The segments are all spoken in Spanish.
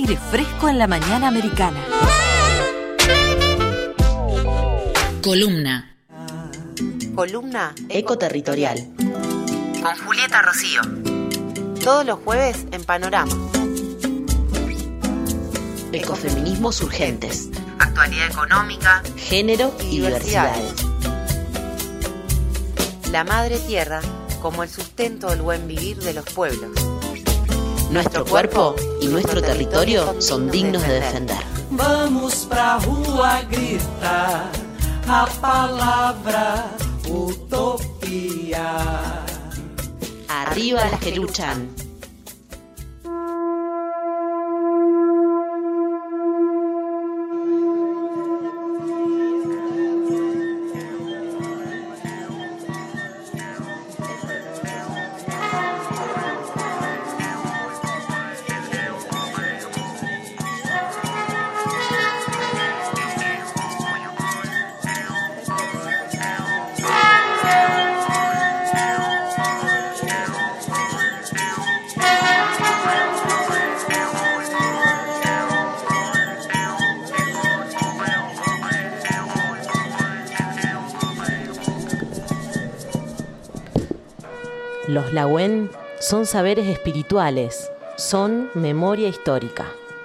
aire fresco en la mañana americana. Columna Ecoterritorial con Julieta Rocío. Todos los jueves en Panorama. Ecofeminismos urgentes, Actualidad económica, género y diversidades. La madre tierra como el sustento del buen vivir de los pueblos. Nuestro cuerpo y nuestro territorio son dignos de defender. Vamos pra rua gritar a palavra utopía. Arriba las que luchan. Los Lagüen son saberes espirituales, son memoria histórica.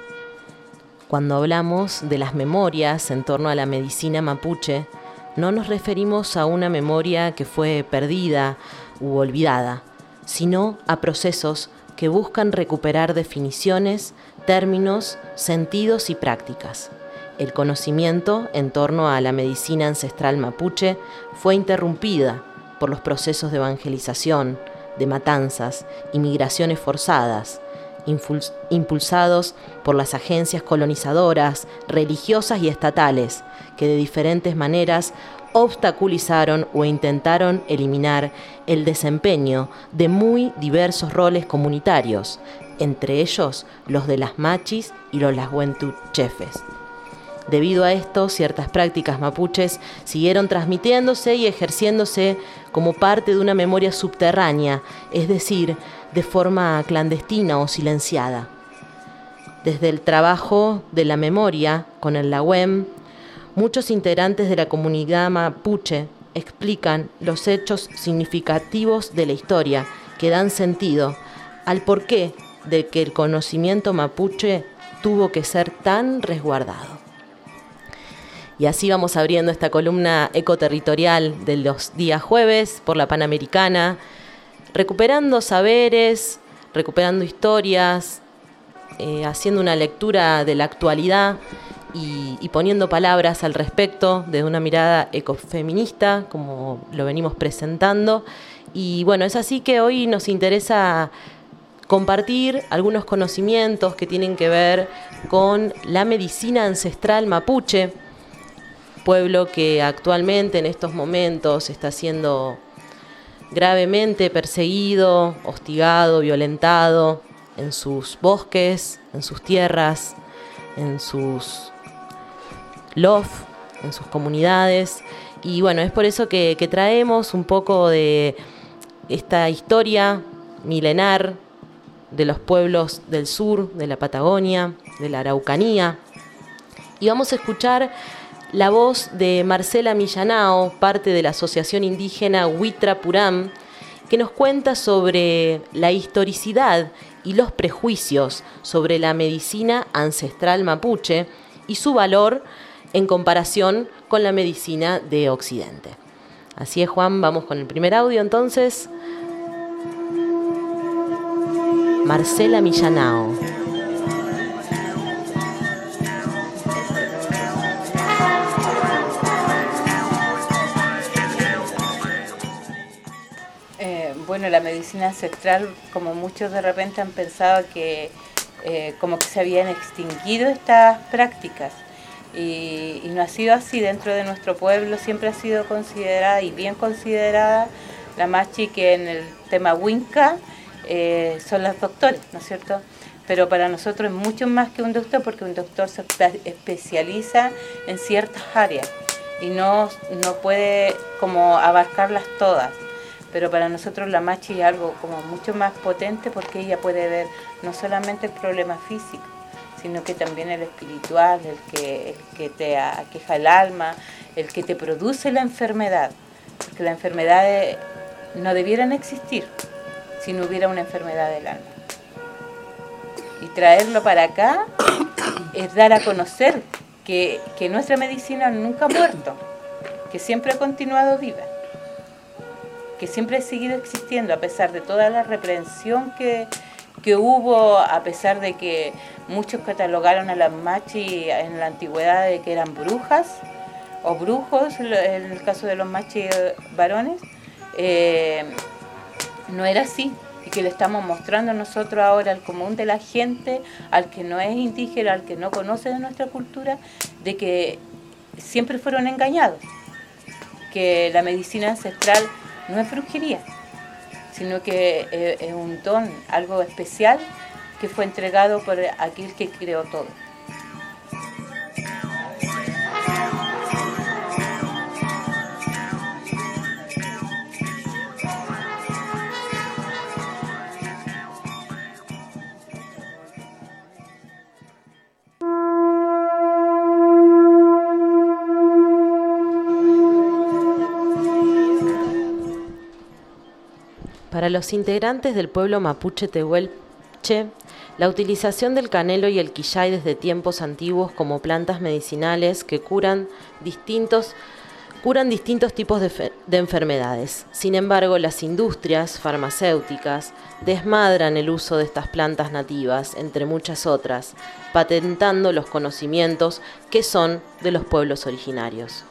Cuando hablamos de las memorias en torno a la medicina mapuche, no nos referimos a una memoria que fue perdida u olvidada, sino a procesos que buscan recuperar definiciones, términos, sentidos y prácticas. El conocimiento en torno a la medicina ancestral mapuche fue interrumpida por los procesos de evangelización, de matanzas y migraciones forzadas, impulsados por las agencias colonizadoras, religiosas y estatales, que de diferentes maneras obstaculizaron o intentaron eliminar el desempeño de muy diversos roles comunitarios, entre ellos los de las machis y los lasguentuchefes. Debido a esto, ciertas prácticas mapuches siguieron transmitiéndose y ejerciéndose como parte de una memoria subterránea, es decir, de forma clandestina o silenciada. Desde el trabajo de la memoria con el Lagüen, muchos integrantes de la comunidad mapuche explican los hechos significativos de la historia que dan sentido al porqué de que el conocimiento mapuche tuvo que ser tan resguardado. Y así vamos abriendo esta columna ecoterritorial de los días jueves por la Panamericana, recuperando saberes, recuperando historias, haciendo una lectura de la actualidad y poniendo palabras al respecto desde una mirada ecofeminista, como lo venimos presentando. Y bueno, es así que hoy nos interesa compartir algunos conocimientos que tienen que ver con la medicina ancestral mapuche, pueblo que actualmente en estos momentos está siendo gravemente perseguido, hostigado, violentado en sus bosques, en sus tierras, en sus lof, en sus comunidades. Y bueno, es por eso que traemos un poco de esta historia milenar de los pueblos del sur, de la Patagonia, de la Araucanía. Y vamos a escuchar la voz de Marcela Millanao, parte de la asociación indígena Huitra Puram, que nos cuenta sobre la historicidad y los prejuicios sobre la medicina ancestral mapuche y su valor en comparación con la medicina de Occidente. Así es, Juan, vamos con el primer audio entonces. Marcela Millanao. Bueno, la medicina ancestral, como muchos de repente han pensado que como que se habían extinguido estas prácticas, y no ha sido así. Dentro de nuestro pueblo siempre ha sido considerada y bien considerada la machi, que en el tema Winca son los doctores, ¿no es cierto? Pero para nosotros es mucho más que un doctor, porque un doctor se especializa en ciertas áreas y no puede como abarcarlas todas. Pero para nosotros la machi es algo como mucho más potente, porque ella puede ver no solamente el problema físico, sino que también el espiritual, el que te aqueja el alma, el que te produce la enfermedad, porque las enfermedades no debieran existir si no hubiera una enfermedad del alma. Y traerlo para acá es dar a conocer que nuestra medicina nunca ha muerto, que siempre ha continuado viva, que siempre ha seguido existiendo a pesar de toda la reprensión que hubo, a pesar de que muchos catalogaron a las machis en la antigüedad de que eran brujas o brujos, en el caso de los machis varones, no era así, y que le estamos mostrando nosotros ahora al común de la gente, al que no es indígena, al que no conoce de nuestra cultura, de que siempre fueron engañados, que la medicina ancestral no es brujería, sino que es un don, algo especial que fue entregado por aquel que creó todo. Para los integrantes del pueblo mapuche tehuelche, la utilización del canelo y el quillay desde tiempos antiguos como plantas medicinales que curan distintos tipos de enfermedades. Sin embargo, las industrias farmacéuticas desmadran el uso de estas plantas nativas, entre muchas otras, patentando los conocimientos que son de los pueblos originarios.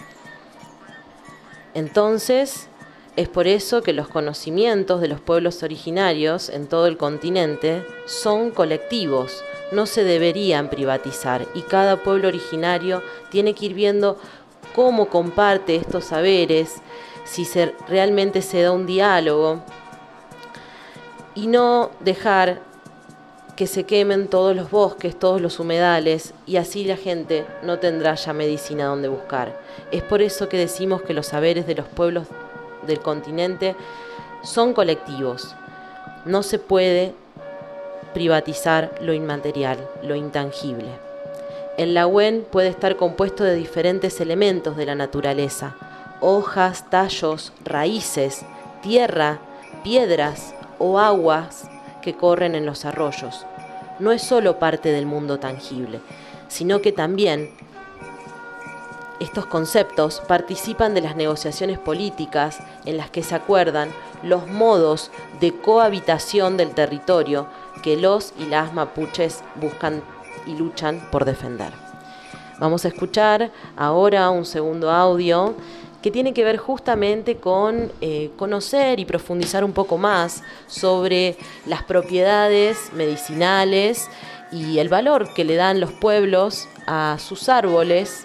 Entonces, es por eso que los conocimientos de los pueblos originarios en todo el continente son colectivos, no se deberían privatizar, y cada pueblo originario tiene que ir viendo cómo comparte estos saberes, si realmente se da un diálogo, y no dejar que se quemen todos los bosques, todos los humedales, y así la gente no tendrá ya medicina donde buscar. Es por eso que decimos que los saberes de los pueblos del continente son colectivos. No se puede privatizar lo inmaterial, lo intangible. El Lawén puede estar compuesto de diferentes elementos de la naturaleza: hojas, tallos, raíces, tierra, piedras o aguas que corren en los arroyos. No es solo parte del mundo tangible, sino que también estos conceptos participan de las negociaciones políticas en las que se acuerdan los modos de cohabitación del territorio que los y las mapuches buscan y luchan por defender. Vamos a escuchar ahora un segundo audio que tiene que ver justamente con conocer y profundizar un poco más sobre las propiedades medicinales y el valor que le dan los pueblos a sus árboles,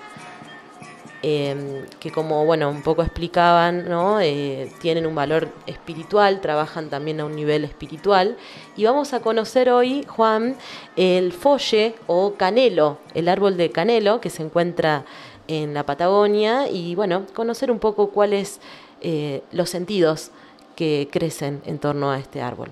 que como un poco explicaban, ¿no? Tienen un valor espiritual, trabajan también a un nivel espiritual. Y vamos a conocer hoy, Juan, el folle o canelo, el árbol de canelo que se encuentra en la Patagonia, y conocer un poco cuáles los sentidos que crecen en torno a este árbol.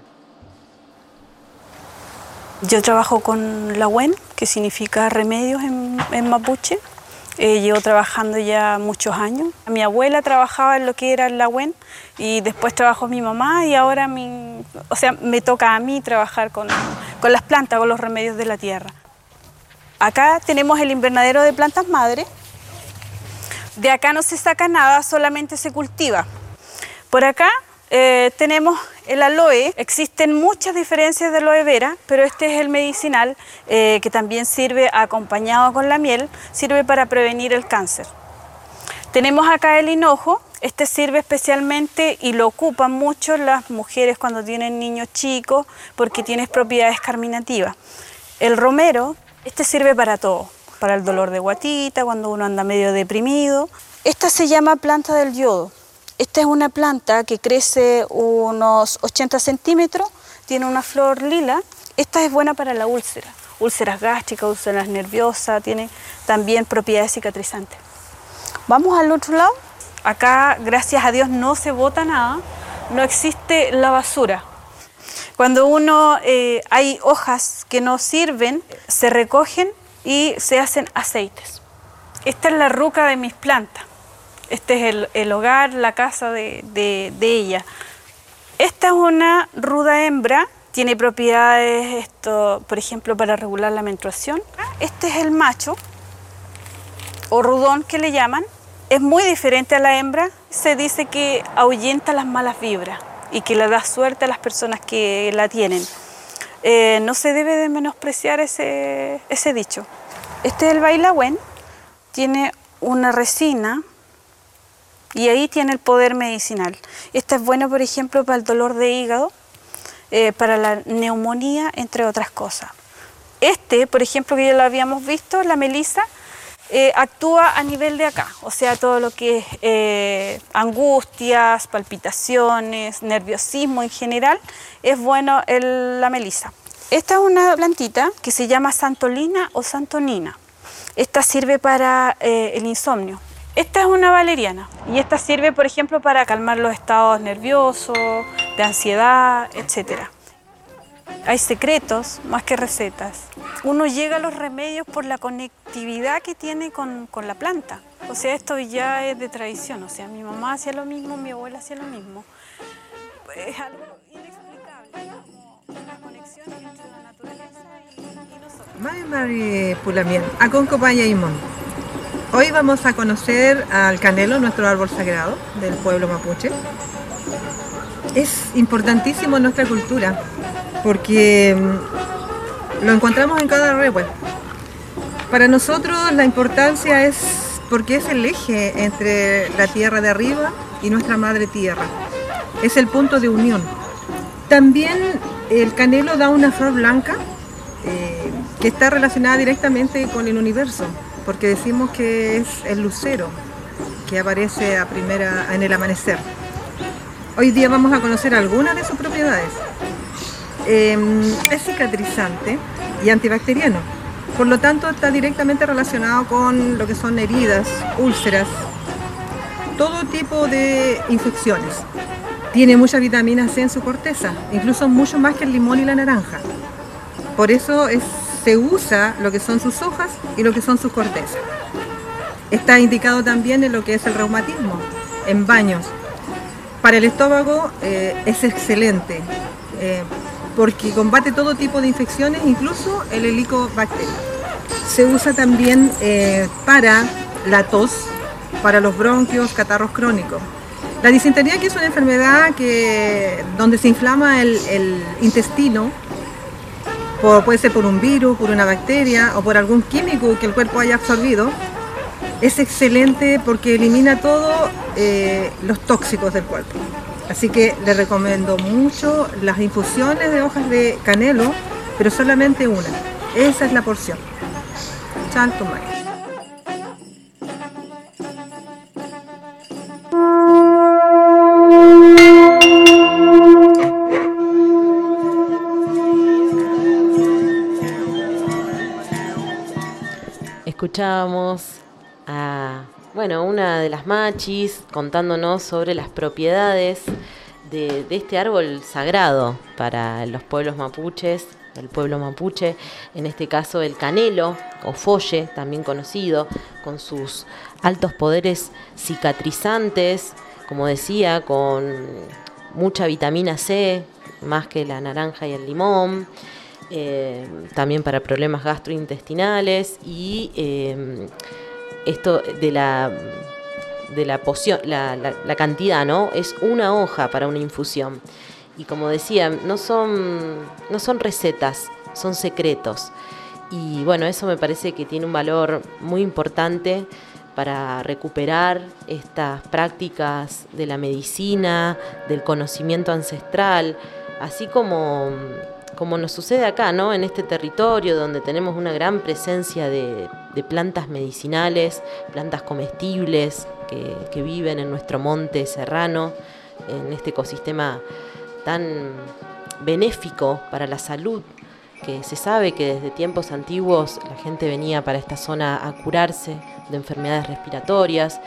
Yo trabajo con Lawén, que significa remedios en mapuche. Llevo trabajando ya muchos años. Mi abuela trabajaba en lo que era el Lawén y después trabajó mi mamá, y ahora me toca a mí trabajar con las plantas, con los remedios de la tierra. Acá tenemos el invernadero de plantas madre. De acá no se saca nada, solamente se cultiva. Por acá tenemos el aloe. Existen muchas diferencias de aloe vera, pero este es el medicinal que también sirve acompañado con la miel, sirve para prevenir el cáncer. Tenemos acá el hinojo. Este sirve especialmente y lo ocupan mucho las mujeres cuando tienen niños chicos porque tiene propiedades carminativas. El romero, este sirve para todo, para el dolor de guatita, cuando uno anda medio deprimido. Esta se llama planta del yodo. Esta es una planta que crece unos 80 centímetros, tiene una flor lila. Esta es buena para la úlcera, úlceras gástricas, úlceras nerviosas, tiene también propiedades cicatrizantes. Vamos al otro lado. Acá, gracias a Dios, no se bota nada, no existe la basura. Cuando hay hojas que no sirven se recogen y se hacen aceites. Esta es la ruca de mis plantas. Este es el hogar, la casa de ella. Esta es una ruda hembra, tiene propiedades, por ejemplo, para regular la menstruación. Este es el macho, o rudón que le llaman. Es muy diferente a la hembra. Se dice que ahuyenta las malas vibras y que le da suerte a las personas que la tienen. No se debe de menospreciar ese dicho. Este es el bailagüen, tiene una resina y ahí tiene el poder medicinal. Este es bueno, por ejemplo, para el dolor de hígado, para la neumonía, entre otras cosas. Este, por ejemplo, que ya lo habíamos visto, la melisa, actúa a nivel de acá, o sea, todo lo que es angustias, palpitaciones, nerviosismo en general, es bueno la melisa. Esta es una plantita que se llama santolina o santonina. Esta sirve para el insomnio. Esta es una valeriana y esta sirve, por ejemplo, para calmar los estados nerviosos, de ansiedad, etc. Hay secretos más que recetas. Uno llega a los remedios por la conectividad que tiene con la planta. O sea, esto ya es de tradición. O sea, mi mamá hacía lo mismo, mi abuela hacía lo mismo. Es algo inexplicable, como una conexión entre la naturaleza y nosotros. Mari Pulamien, Aconco Paya Imón. Hoy vamos a conocer al canelo, nuestro árbol sagrado del pueblo mapuche. Es importantísimo en nuestra cultura porque lo encontramos en cada rehue. Para nosotros la importancia es porque es el eje entre la tierra de arriba y nuestra madre tierra. Es el punto de unión. También el canelo da una flor blanca que está relacionada directamente con el universo, porque decimos que es el lucero que aparece en el amanecer. Hoy día vamos a conocer algunas de sus propiedades. Es cicatrizante y antibacteriano, por lo tanto está directamente relacionado con lo que son heridas, úlceras, todo tipo de infecciones. Tiene mucha vitamina C en su corteza, incluso mucho más que el limón y la naranja. Por eso se usa lo que son sus hojas y lo que son sus cortezas. Está indicado también en lo que es el reumatismo, en baños. Para el estómago es excelente, porque combate todo tipo de infecciones, incluso el helicobacter. Se usa también para la tos, para los bronquios, catarros crónicos. La disentería, que es una enfermedad donde se inflama el intestino, puede ser por un virus, por una bacteria o por algún químico que el cuerpo haya absorbido, es excelente porque elimina todos los tóxicos del cuerpo. Así que les recomiendo mucho las infusiones de hojas de canelo, pero solamente una. Esa es la porción. Chantumay. Escuchábamos a una de las machis contándonos sobre las propiedades de este árbol sagrado para los pueblos mapuches, el pueblo mapuche, en este caso el canelo o folle, también conocido, con sus altos poderes cicatrizantes, como decía, con mucha vitamina C, más que la naranja y el limón. También para problemas gastrointestinales y esto de la poción, la cantidad, ¿no? Es una hoja para una infusión. Y como decía, no son recetas, son secretos. Y bueno, eso me parece que tiene un valor muy importante para recuperar estas prácticas de la medicina, del conocimiento ancestral, así como nos sucede acá, ¿no? En este territorio donde tenemos una gran presencia de plantas medicinales, plantas comestibles que viven en nuestro monte serrano, en este ecosistema tan benéfico para la salud, que se sabe que desde tiempos antiguos la gente venía para esta zona a curarse de enfermedades respiratorias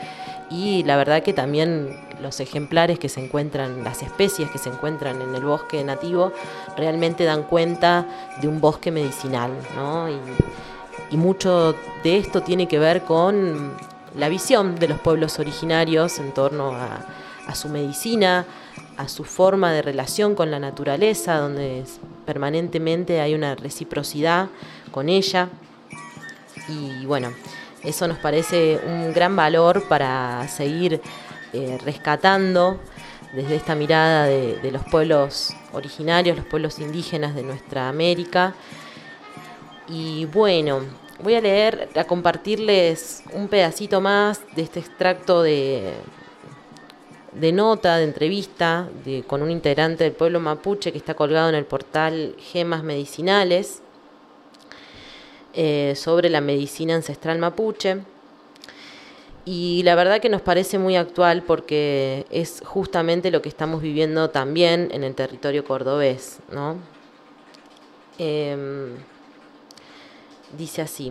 y la verdad que también los ejemplares que se encuentran, las especies que se encuentran en el bosque nativo, realmente dan cuenta de un bosque medicinal, ¿no? Y mucho de esto tiene que ver con la visión de los pueblos originarios en torno a su medicina, a su forma de relación con la naturaleza, donde permanentemente hay una reciprocidad con ella. Y bueno, eso nos parece un gran valor para seguir rescatando desde esta mirada de los pueblos originarios, los pueblos indígenas de nuestra América. Y bueno, voy a compartirles un pedacito más de este extracto de nota, de entrevista con un integrante del pueblo mapuche que está colgado en el portal Gemas Medicinales sobre la medicina ancestral mapuche. Y la verdad que nos parece muy actual porque es justamente lo que estamos viviendo también en el territorio cordobés, ¿no? Dice así.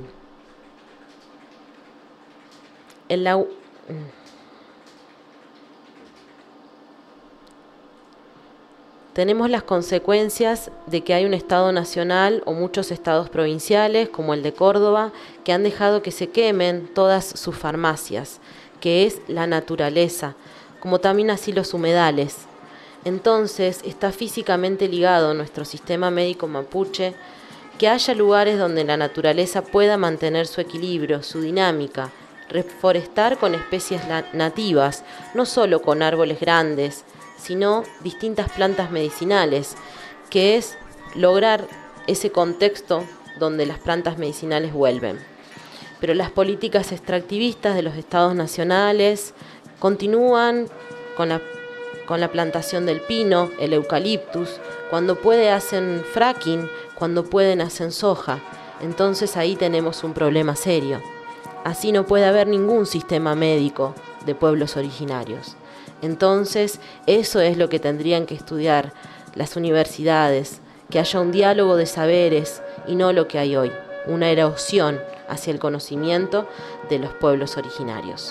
Tenemos las consecuencias de que hay un Estado nacional o muchos estados provinciales, como el de Córdoba, que han dejado que se quemen todas sus farmacias, que es la naturaleza, como también así los humedales. Entonces, está físicamente ligado a nuestro sistema médico mapuche que haya lugares donde la naturaleza pueda mantener su equilibrio, su dinámica, reforestar con especies nativas, no solo con árboles grandes, sino distintas plantas medicinales, que es lograr ese contexto donde las plantas medicinales vuelven. Pero las políticas extractivistas de los estados nacionales continúan con la plantación del pino, el eucaliptus, cuando puede hacen fracking, cuando pueden hacen soja. Entonces ahí tenemos un problema serio. Así no puede haber ningún sistema médico de pueblos originarios. Entonces, eso es lo que tendrían que estudiar las universidades, que haya un diálogo de saberes y no lo que hay hoy, una erosión hacia el conocimiento de los pueblos originarios.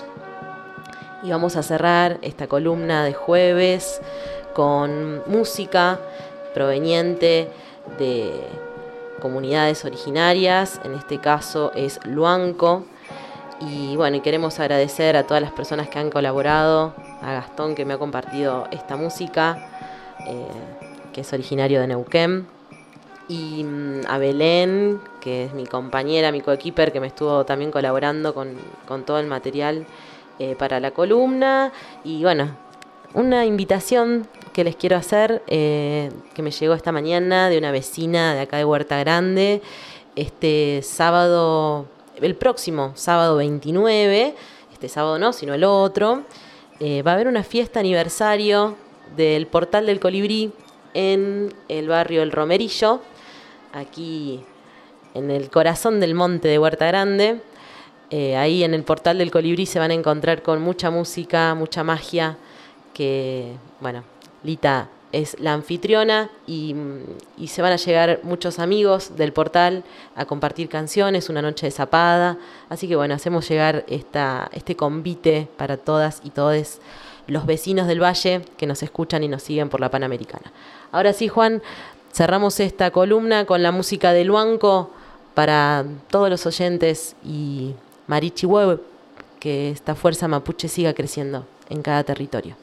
Y vamos a cerrar esta columna de jueves con música proveniente de comunidades originarias, en este caso es Luanco. Y bueno, queremos agradecer a todas las personas que han colaborado, a Gastón que me ha compartido esta música, que es originario de Neuquén, y a Belén, que es mi compañera, mi coequiper, que me estuvo también colaborando con todo el material para la columna. Y bueno, una invitación que les quiero hacer, que me llegó esta mañana de una vecina de acá de Huerta Grande, este sábado, el próximo sábado 29, este sábado no, sino el otro, va a haber una fiesta aniversario del Portal del Colibrí en el barrio El Romerillo, aquí en el corazón del monte de Huerta Grande. Ahí en el Portal del Colibrí se van a encontrar con mucha música, mucha magia, que, bueno, Lita es la anfitriona y se van a llegar muchos amigos del portal a compartir canciones, una noche de zapada. Así que bueno, hacemos llegar este convite para todas y todos los vecinos del Valle que nos escuchan y nos siguen por la Panamericana. Ahora sí, Juan, cerramos esta columna con la música de Luanco para todos los oyentes y Marichihuehue, que esta fuerza mapuche siga creciendo en cada territorio.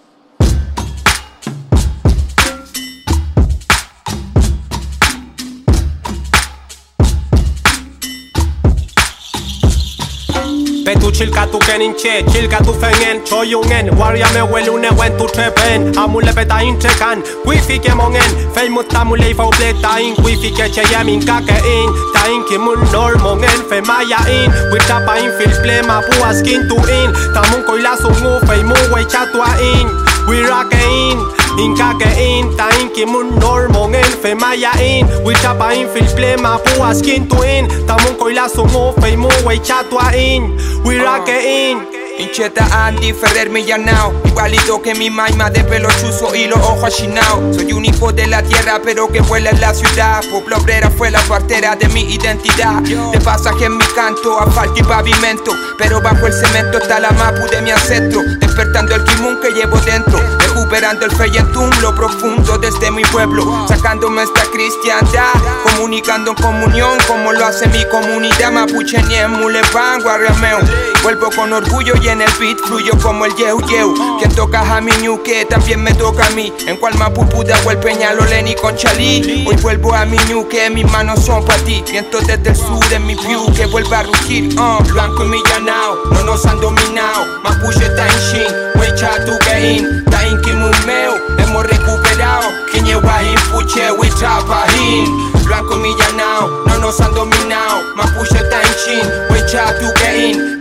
Petu chilka tu keninche, chilka tu fengen, choyungen, waria me welune wen tu trepen, amule peta intrekan, wifi ke mongen, famous tamule fa obleta in, wifi ke cheyamin kake in, ta in ki mun nor mongen, fe maya in, witapa in fil plema pua skin tu in, tamun koila sungu fe mu we chatua in, we rock in, kake in, ta in ki mun nor mongen, fe maya in, witapa in fil plema pua skin tu in, tamun koila sungu fe mu we chatua in. We rock it in. Incheta Andy Ferrer Millanao, igualito que mi maima de pelo chuzo y los ojos achinados. Soy un hijo de la tierra pero que vuela en la ciudad. Pueblo obrera fue la partera de mi identidad. De pasaje en mi canto, asfalto y pavimento, pero bajo el cemento está la mapu de mi ancestro. Despertando el kimun que llevo dentro, recuperando el feyentum, lo profundo desde mi pueblo. Sacándome esta cristiandad, comunicando en comunión como lo hace mi comunidad. Mapuche Nien, Mulepan, Guarriameo. Vuelvo con orgullo y en el beat fluyo como el yeu yeu. Quien toca a mi ñuque también me toca a mí. En cual Mapupuda o el Peñalolén y Conchalí. Hoy vuelvo a mi ñuque, mis manos son para ti. Viento desde el sur en mi view que vuelva a rugir. Blanco y millanao, no nos han dominado. Mapuche está en shin, wecha tu gein. Ta in kimumeo, hemos recuperado. Quiñewahin, puche, witrapahin. Blanco y millanao, no nos han dominado. Mapuche está en shin, wecha tu gein.